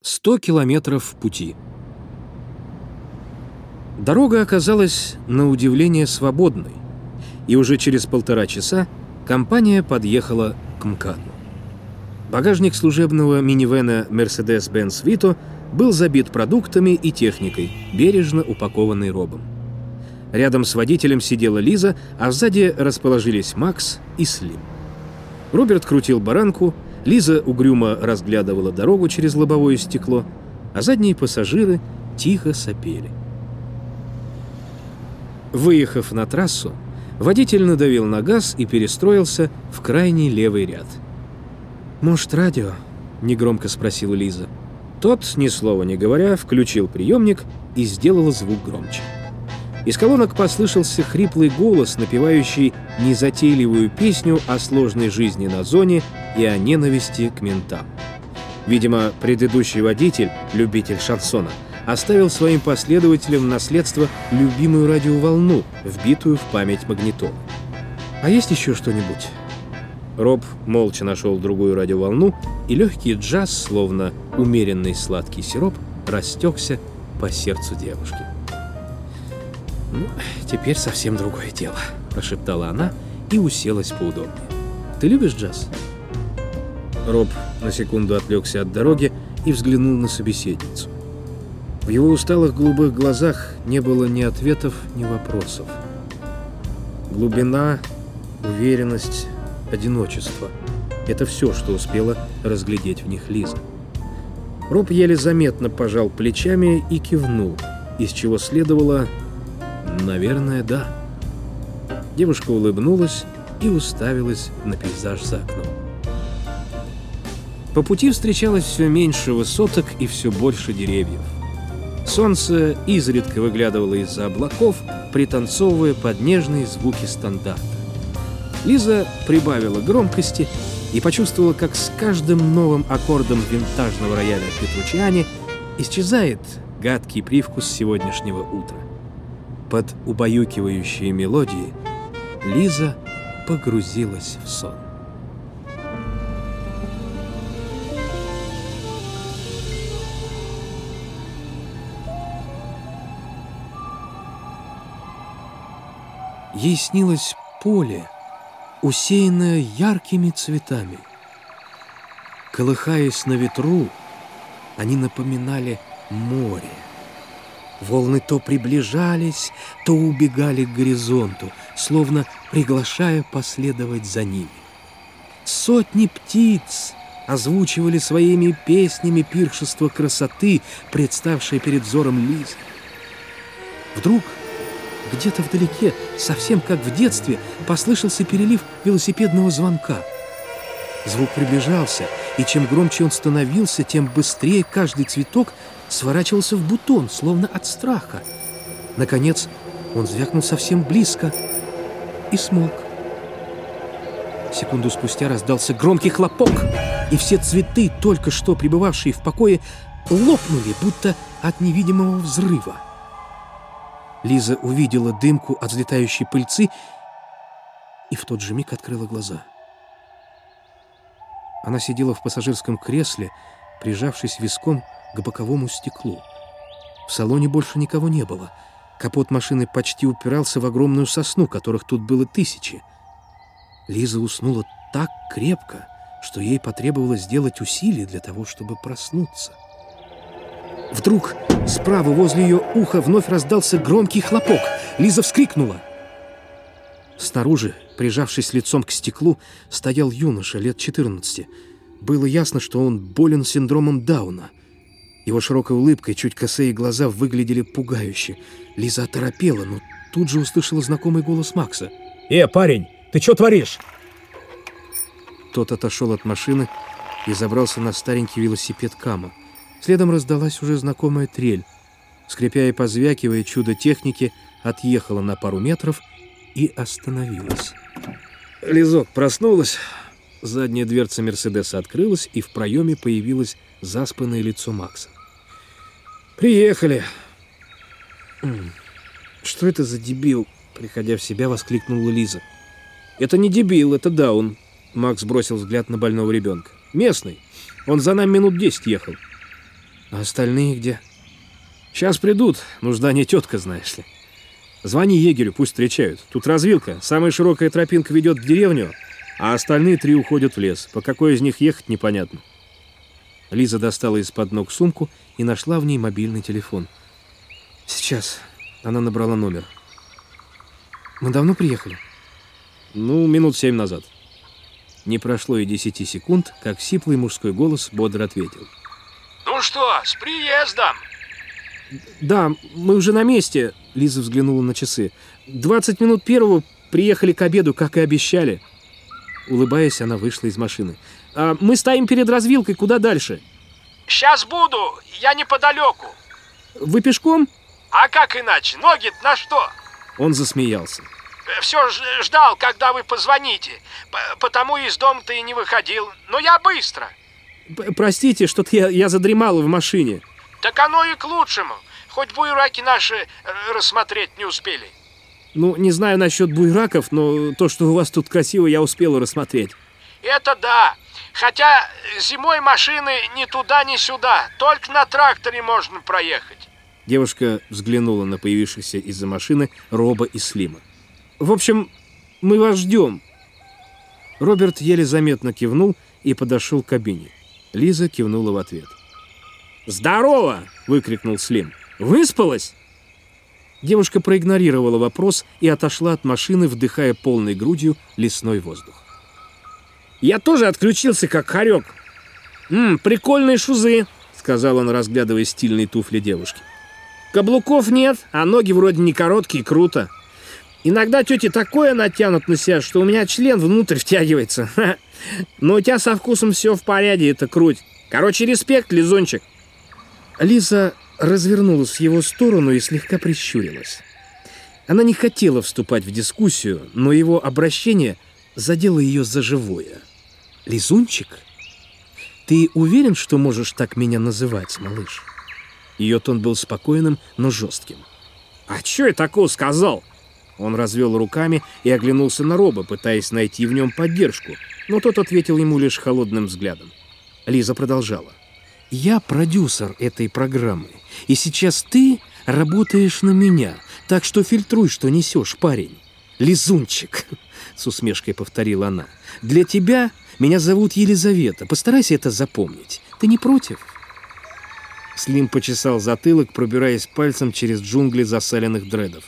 100 километров пути. Дорога оказалась на удивление свободной, и уже через 1,5 часа компания подъехала к МКАДу. Багажник служебного минивэна Mercedes-Benz Vito был забит продуктами и техникой, бережно упакованной Робом. Рядом с водителем сидела Лиза, а сзади расположились Макс и Слим. Роберт крутил баранку, Лиза угрюмо разглядывала дорогу через лобовое стекло, а задние пассажиры тихо сопели. Выехав на трассу, водитель надавил на газ и перестроился в крайний левый ряд. «Может, радио?» — негромко спросила Лиза. Тот, ни слова не говоря, включил приемник и сделал звук громче. Из колонок послышался хриплый голос, напевающий незатейливую песню о сложной жизни на зоне и о ненависти к ментам. Видимо, предыдущий водитель, любитель шансона, оставил своим последователям в наследство любимую радиоволну, вбитую в память магнитолы. «А есть еще что-нибудь?» Роб молча нашел другую радиоволну, и легкий джаз, словно умеренный сладкий сироп, растекся по сердцу девушки. «Ну, теперь совсем другое дело», — прошептала она и уселась поудобнее. «Ты любишь джаз?» Роб на секунду отвлекся от дороги и взглянул на собеседницу. В его усталых голубых глазах не было ни ответов, ни вопросов. Глубина, уверенность, одиночество — это все, что успела разглядеть в них Лиза. Роб еле заметно пожал плечами и кивнул, из чего следовало: «Наверное, да». Девушка улыбнулась и уставилась на пейзаж за окном. По пути встречалось все меньше высоток и все больше деревьев. Солнце изредка выглядывало из-за облаков, пританцовывая под нежные звуки стандарта. Лиза прибавила громкости и почувствовала, как с каждым новым аккордом винтажного рояля Петруччиани исчезает гадкий привкус сегодняшнего утра. Под убаюкивающие мелодии Лиза погрузилась в сон. Ей снилось поле, усеянное яркими цветами. Колыхаясь на ветру, они напоминали море. Волны то приближались, то убегали к горизонту, словно приглашая последовать за ними. Сотни птиц озвучивали своими песнями пиршество красоты, представшее перед взором Лизы. Вдруг где-то вдалеке, совсем как в детстве, послышался перелив велосипедного звонка. Звук приближался, и чем громче он становился, тем быстрее каждый цветок сворачивался в бутон, словно от страха. Наконец, он звякнул совсем близко и смолк. Секунду спустя раздался громкий хлопок, и все цветы, только что пребывавшие в покое, лопнули, будто от невидимого взрыва. Лиза увидела дымку от взлетающей пыльцы и в тот же миг открыла глаза. Она сидела в пассажирском кресле, прижавшись виском к боковому стеклу. В салоне больше никого не было. Капот машины почти упирался в огромную сосну, которых тут было тысячи. Лиза уснула так крепко, что ей потребовалось сделать усилие для того, чтобы проснуться. Вдруг справа возле ее уха вновь раздался громкий хлопок. Лиза вскрикнула. Снаружи, прижавшись лицом к стеклу, стоял юноша лет 14. Было ясно, что он болен синдромом Дауна. Его широкая улыбка и чуть косые глаза выглядели пугающе. Лиза оторопела, но тут же услышала знакомый голос Макса. Парень, ты что творишь?» Тот отошел от машины и забрался на старенький велосипед Кама. Следом раздалась уже знакомая трель. Скрипя и позвякивая, чудо техники отъехало на пару метров и остановилась. Лизок проснулась. Задняя дверца Мерседеса открылась, и в проеме появилось заспанное лицо Макса. «Приехали!» «Что это за дебил?» — приходя в себя, воскликнула Лиза. «Это не дебил, это Даун», — Макс бросил взгляд на больного ребенка. «Местный. Он за нами минут 10 ехал». А остальные где? Сейчас придут, нужда не тетка, знаешь ли. Звони егерю, пусть встречают. Тут развилка, самая широкая тропинка ведет в деревню, а остальные 3 уходят в лес. По какой из них ехать, непонятно. Лиза достала из-под ног сумку и нашла в ней мобильный телефон. Сейчас. Она набрала номер. Мы давно приехали? Минут 7 назад. Не прошло и 10 секунд, как сиплый мужской голос бодро ответил. Ну что, с приездом! Да, мы уже на месте. Лиза взглянула на часы. 20 минут первого приехали к обеду, как и обещали. Улыбаясь, она вышла из машины. Мы стоим перед развилкой, куда дальше? Сейчас буду, я неподалеку. Вы пешком? А как иначе? Ноги-то на что? Он засмеялся. Все ждал, когда вы позвоните. Потому из дома-то и не выходил. Но я быстро. Простите, что-то я задремала в машине. Так оно и к лучшему. Хоть буйраки наши рассмотреть не успели. Не знаю насчет буйраков, но то, что у вас тут красиво, я успела рассмотреть. Это да. Хотя зимой машины ни туда, ни сюда. Только на тракторе можно проехать. Девушка взглянула на появившихся из-за машины Роба и Слима. В общем, мы вас ждем. Роберт еле заметно кивнул и подошел к кабине. Лиза кивнула в ответ. «Здорово!» — выкрикнул Слим. «Выспалась?» Девушка проигнорировала вопрос и отошла от машины, вдыхая полной грудью лесной воздух. «Я тоже отключился, как хорек. Прикольные шузы», — сказал он, разглядывая стильные туфли девушки. «Каблуков нет, а ноги вроде не короткие, круто. Иногда тети такое натянут на себя, что у меня член внутрь втягивается. Но у тебя со вкусом все в порядке, это круть. Короче, респект, лизунчик». Лиза развернулась в его сторону и слегка прищурилась. Она не хотела вступать в дискуссию, но его обращение задело ее за живое. «Лизунчик? Ты уверен, что можешь так меня называть, малыш?» Ее тон был спокойным, но жестким. «А что я такого сказал?» Он развел руками и оглянулся на Роба, пытаясь найти в нем поддержку, но тот ответил ему лишь холодным взглядом. Лиза продолжала. «Я продюсер этой программы, и сейчас ты работаешь на меня, так что фильтруй, что несешь, парень. Лизунчик!» — с усмешкой повторила она. «Для тебя меня зовут Елизавета. Постарайся это запомнить. Ты не против?» Слим почесал затылок, пробираясь пальцем через джунгли засаленных дредов.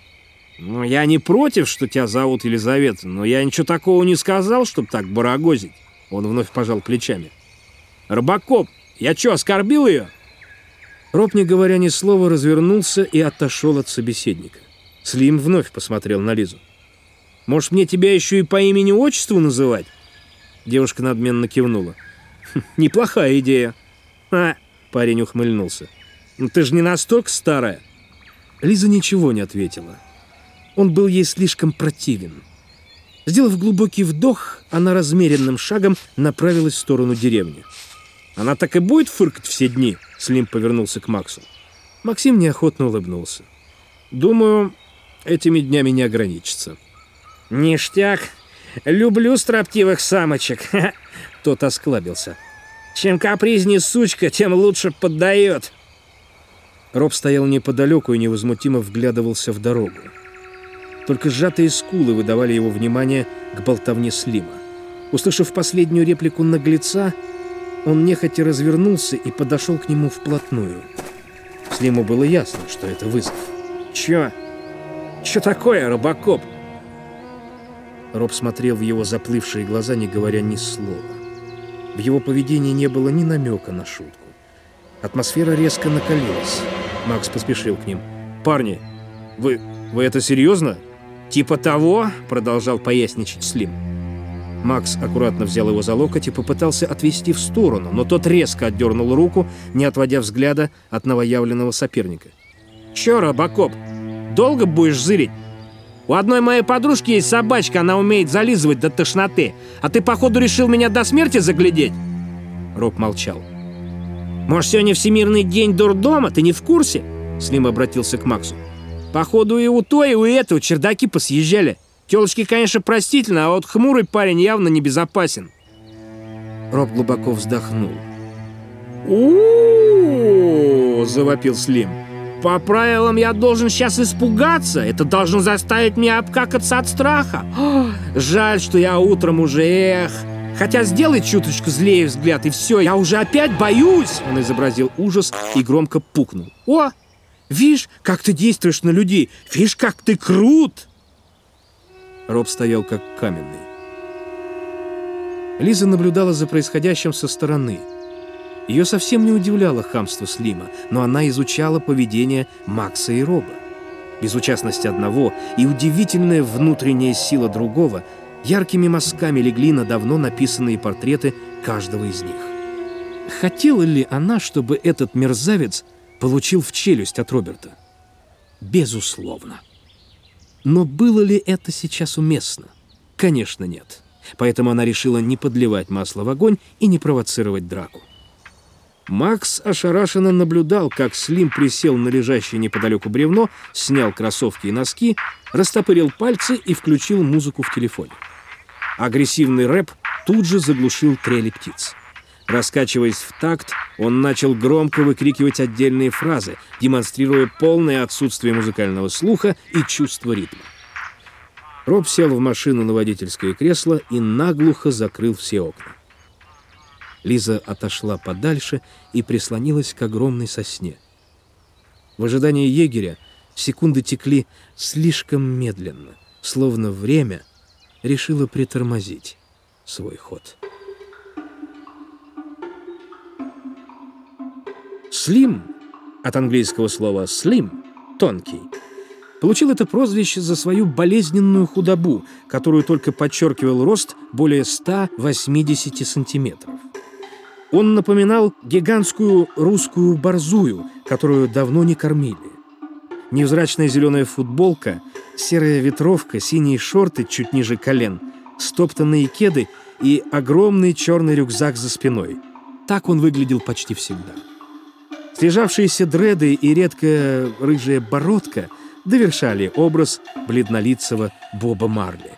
«Я не против, что тебя зовут Елизавета, но я ничего такого не сказал, чтобы так барагозить». Он вновь пожал плечами. «Робокоп, я что, оскорбил ее?» Роб, не говоря ни слова, развернулся и отошел от собеседника. Слим вновь посмотрел на Лизу. «Может, мне тебя еще и по имени-отчеству называть?» Девушка надменно кивнула. «Неплохая идея». Парень ухмыльнулся. «Ты же не настолько старая». Лиза ничего не ответила. Он был ей слишком противен. Сделав глубокий вдох, она размеренным шагом направилась в сторону деревни. «Она так и будет фыркать все дни?» Слим повернулся к Максу. Максим неохотно улыбнулся. «Думаю, этими днями не ограничится». «Ништяк! Люблю строптивых самочек!» Тот осклабился. «Чем капризнее сучка, тем лучше поддает!» Роб стоял неподалеку и невозмутимо вглядывался в дорогу. Только сжатые скулы выдавали его внимание к болтовне Слима. Услышав последнюю реплику наглеца, он нехотя развернулся и подошел к нему вплотную. Слиму было ясно, что это вызов. «Чё такое, Робокоп?» Роб смотрел в его заплывшие глаза, не говоря ни слова. В его поведении не было ни намека на шутку. Атмосфера резко накалилась. Макс поспешил к ним. «Парни, вы это серьезно?» «Типа того», — продолжал поясничать Слим. Макс аккуратно взял его за локоть и попытался отвести в сторону, но тот резко отдернул руку, не отводя взгляда от новоявленного соперника. «Чё, Робокоп, долго будешь зырить? У одной моей подружки есть собачка, она умеет зализывать до тошноты. А ты, походу, решил меня до смерти заглядеть?» Роб молчал. «Может, сегодня Всемирный день дурдома? Ты не в курсе?» Слим обратился к Максу. «Походу, и у той, и у этого чердаки посъезжали. Тёлочки, конечно, простительно, а вот хмурый парень явно небезопасен». Роб глубоко вздохнул. «У-у-у!» «О!» — завопил Слим. По правилам я должен сейчас испугаться. Это должно заставить меня обкакаться от страха. Жаль, что я утром уже, Хотя сделай чуточку злее взгляд, и все, я уже опять боюсь. Он изобразил ужас и громко пукнул. О, видишь, как ты действуешь на людей. Видишь, как ты крут. Роб стоял как каменный. Лиза наблюдала за происходящим со стороны. Ее совсем не удивляло хамство Слима, но она изучала поведение Макса и Роба. Безучастность одного и удивительная внутренняя сила другого яркими мазками легли на давно написанные портреты каждого из них. Хотела ли она, чтобы этот мерзавец получил в челюсть от Роберта? Безусловно. Но было ли это сейчас уместно? Конечно, нет. Поэтому она решила не подливать масло в огонь и не провоцировать драку. Макс ошарашенно наблюдал, как Слим присел на лежащее неподалеку бревно, снял кроссовки и носки, растопырил пальцы и включил музыку в телефоне. Агрессивный рэп тут же заглушил трели птиц. Раскачиваясь в такт, он начал громко выкрикивать отдельные фразы, демонстрируя полное отсутствие музыкального слуха и чувства ритма. Роб сел в машину на водительское кресло и наглухо закрыл все окна. Лиза отошла подальше и прислонилась к огромной сосне. В ожидании егеря секунды текли слишком медленно, словно время решило притормозить свой ход. Слим, от английского слова «slim» — «тонкий», получил это прозвище за свою болезненную худобу, которую только подчеркивал рост более 180 сантиметров. Он напоминал гигантскую русскую борзую, которую давно не кормили. Невзрачная зеленая футболка, серая ветровка, синие шорты чуть ниже колен, стоптанные кеды и огромный черный рюкзак за спиной. Так он выглядел почти всегда. Слежавшиеся дреды и редкая рыжая бородка довершали образ бледнолицего Боба Марли.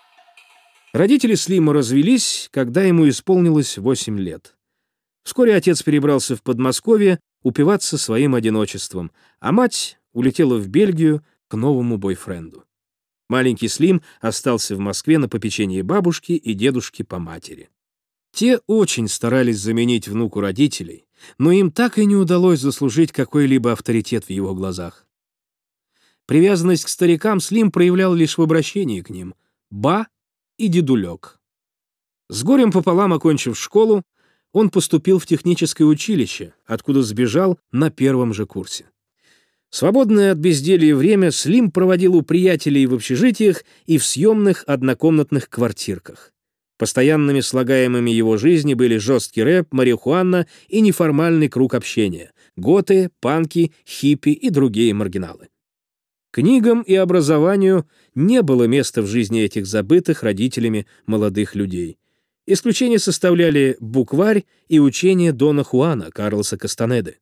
Родители Слима развелись, когда ему исполнилось 8 лет. Вскоре отец перебрался в Подмосковье упиваться своим одиночеством, а мать улетела в Бельгию к новому бойфренду. Маленький Слим остался в Москве на попечении бабушки и дедушки по матери. Те очень старались заменить внуку родителей, но им так и не удалось заслужить какой-либо авторитет в его глазах. Привязанность к старикам Слим проявлял лишь в обращении к ним — «ба» и «дедулек». С горем пополам окончив школу, он поступил в техническое училище, откуда сбежал на первом же курсе. Свободное от безделья время Слим проводил у приятелей в общежитиях и в съемных однокомнатных квартирках. Постоянными слагаемыми его жизни были жесткий рэп, марихуана и неформальный круг общения — готы, панки, хиппи и другие маргиналы. Книгам и образованию не было места в жизни этих забытых родителями молодых людей. Исключение составляли букварь и учение Дона Хуана Карлоса Кастанеды.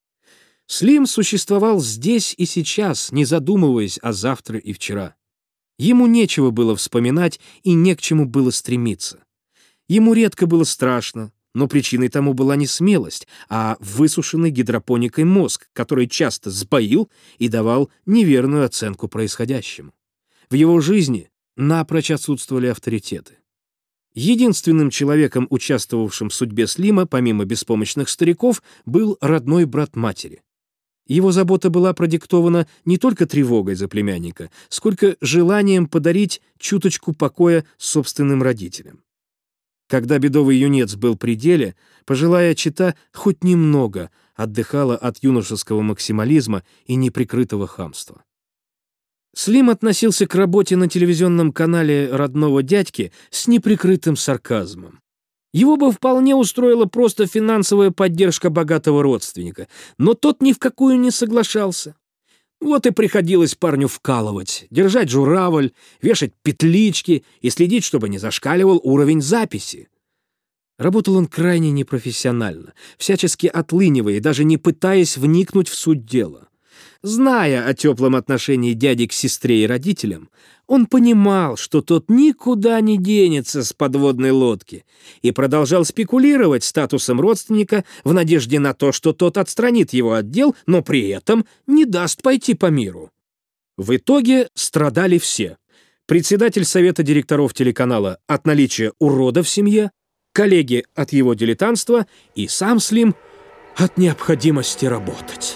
Слим существовал здесь и сейчас, не задумываясь о завтра и вчера. Ему нечего было вспоминать и не к чему было стремиться. Ему редко было страшно, но причиной тому была не смелость, а высушенный гидропоникой мозг, который часто сбоил и давал неверную оценку происходящему. В его жизни напрочь отсутствовали авторитеты. Единственным человеком, участвовавшим в судьбе Слима, помимо беспомощных стариков, был родной брат матери. Его забота была продиктована не только тревогой за племянника, сколько желанием подарить чуточку покоя собственным родителям. Когда бедовый юнец был при деле, пожилая чета хоть немного отдыхала от юношеского максимализма и неприкрытого хамства. Слим относился к работе на телевизионном канале родного дядьки с неприкрытым сарказмом. Его бы вполне устроила просто финансовая поддержка богатого родственника, но тот ни в какую не соглашался. Вот и приходилось парню вкалывать, держать журавль, вешать петлички и следить, чтобы не зашкаливал уровень записи. Работал он крайне непрофессионально, всячески отлынивая и даже не пытаясь вникнуть в суть дела. Зная о теплом отношении дяди к сестре и родителям, он понимал, что тот никуда не денется с подводной лодки, и продолжал спекулировать статусом родственника в надежде на то, что тот отстранит его от дел, но при этом не даст пойти по миру. В итоге страдали все. Председатель совета директоров телеканала от наличия урода в семье, коллеги от его дилетантства и сам Слим от необходимости работать.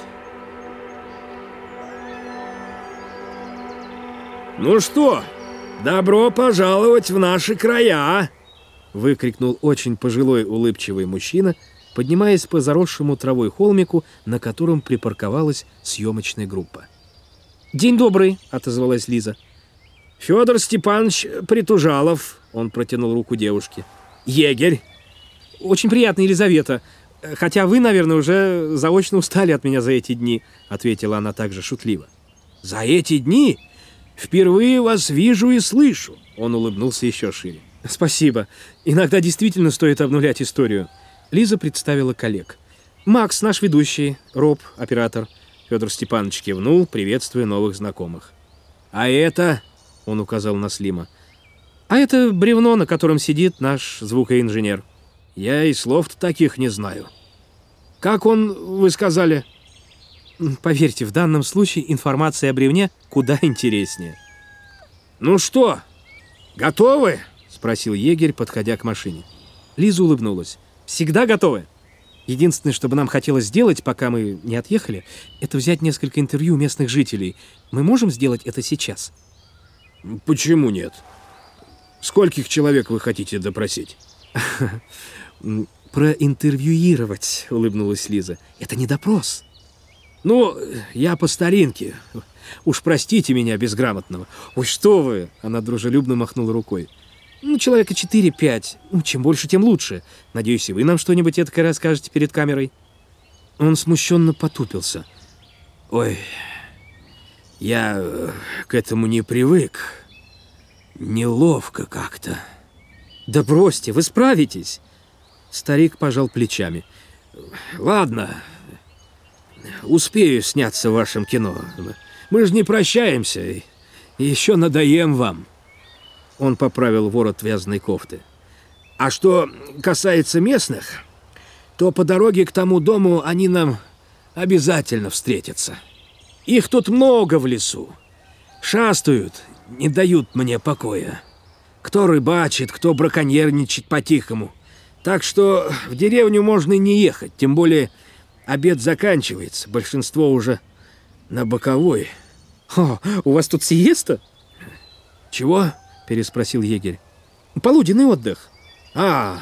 «Ну что, добро пожаловать в наши края!» — выкрикнул очень пожилой улыбчивый мужчина, поднимаясь по заросшему травой холмику, на котором припарковалась съемочная группа. «День добрый!» — отозвалась Лиза. «Федор Степанович Притужалов», — он протянул руку девушке. «Егерь». «Очень приятно, Елизавета. Хотя вы, наверное, уже заочно устали от меня за эти дни», — ответила она также шутливо. «За эти дни? Впервые вас вижу и слышу», — он улыбнулся еще шире. «Спасибо. Иногда действительно стоит обнулять историю». Лиза представила коллег. «Макс, наш ведущий, Роб, оператор». Федор Степанович кивнул, приветствуя новых знакомых. «А это...» — он указал на Слима. «А это бревно, на котором сидит наш звукоинженер». «Я и слов-то таких не знаю. Как он, вы сказали?» «Поверьте, в данном случае информация о бревне куда интереснее». «Ну что, готовы?» — спросил егерь, подходя к машине. Лиза улыбнулась. «Всегда готовы. Единственное, что бы нам хотелось сделать, пока мы не отъехали, это взять несколько интервью местных жителей. Мы можем сделать это сейчас?» «Почему нет? Скольких человек вы хотите допросить?» «Проинтервьюировать», — улыбнулась Лиза. «Это не допрос». «Ну, я по старинке. Уж простите меня, безграмотного». «Ой, что вы!» — она дружелюбно махнула рукой. «Человека 4-5. Чем больше, тем лучше. Надеюсь, и вы нам что-нибудь эдакое расскажете перед камерой». Он смущенно потупился. «Ой, я к этому не привык. Неловко как-то». «Да бросьте, вы справитесь!» Старик пожал плечами. «Ладно, успею сняться в вашем кино. Мы же не прощаемся, и еще надоем вам». Он поправил ворот вязаной кофты. «А что касается местных, то по дороге к тому дому они нам обязательно встретятся. Их тут много в лесу. Шастают, не дают мне покоя. Кто рыбачит, кто браконьерничает по-тихому. Так что в деревню можно и не ехать, тем более обед заканчивается, большинство уже на боковой». «О, у вас тут сиеста?» «Чего?» — переспросил егерь. «Полуденный отдых». «Да,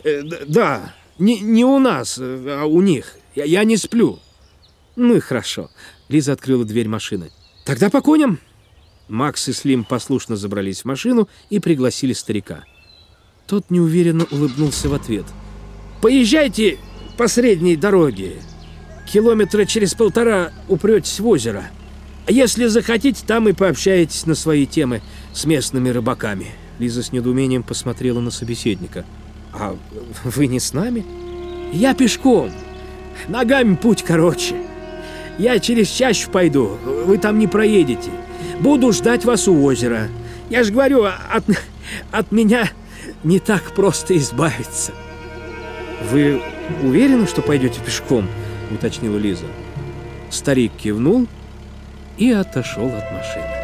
не у нас, а у них. Я не сплю». «Ну и хорошо». Лиза открыла дверь машины. «Тогда по коням». Макс и Слим послушно забрались в машину и пригласили старика. Тот неуверенно улыбнулся в ответ. «Поезжайте по средней дороге. Километра через 1,5 упретесь в озеро. А если захотите, там и пообщаетесь на свои темы с местными рыбаками». Лиза с недоумением посмотрела на собеседника. «А вы не с нами?» «Я пешком. Ногами путь короче. Я через чащу пойду, вы там не проедете. Буду ждать вас у озера. Я же говорю, от меня не так просто избавиться». «Вы уверены, что пойдете пешком?» — уточнила Лиза. Старик кивнул и отошел от машины.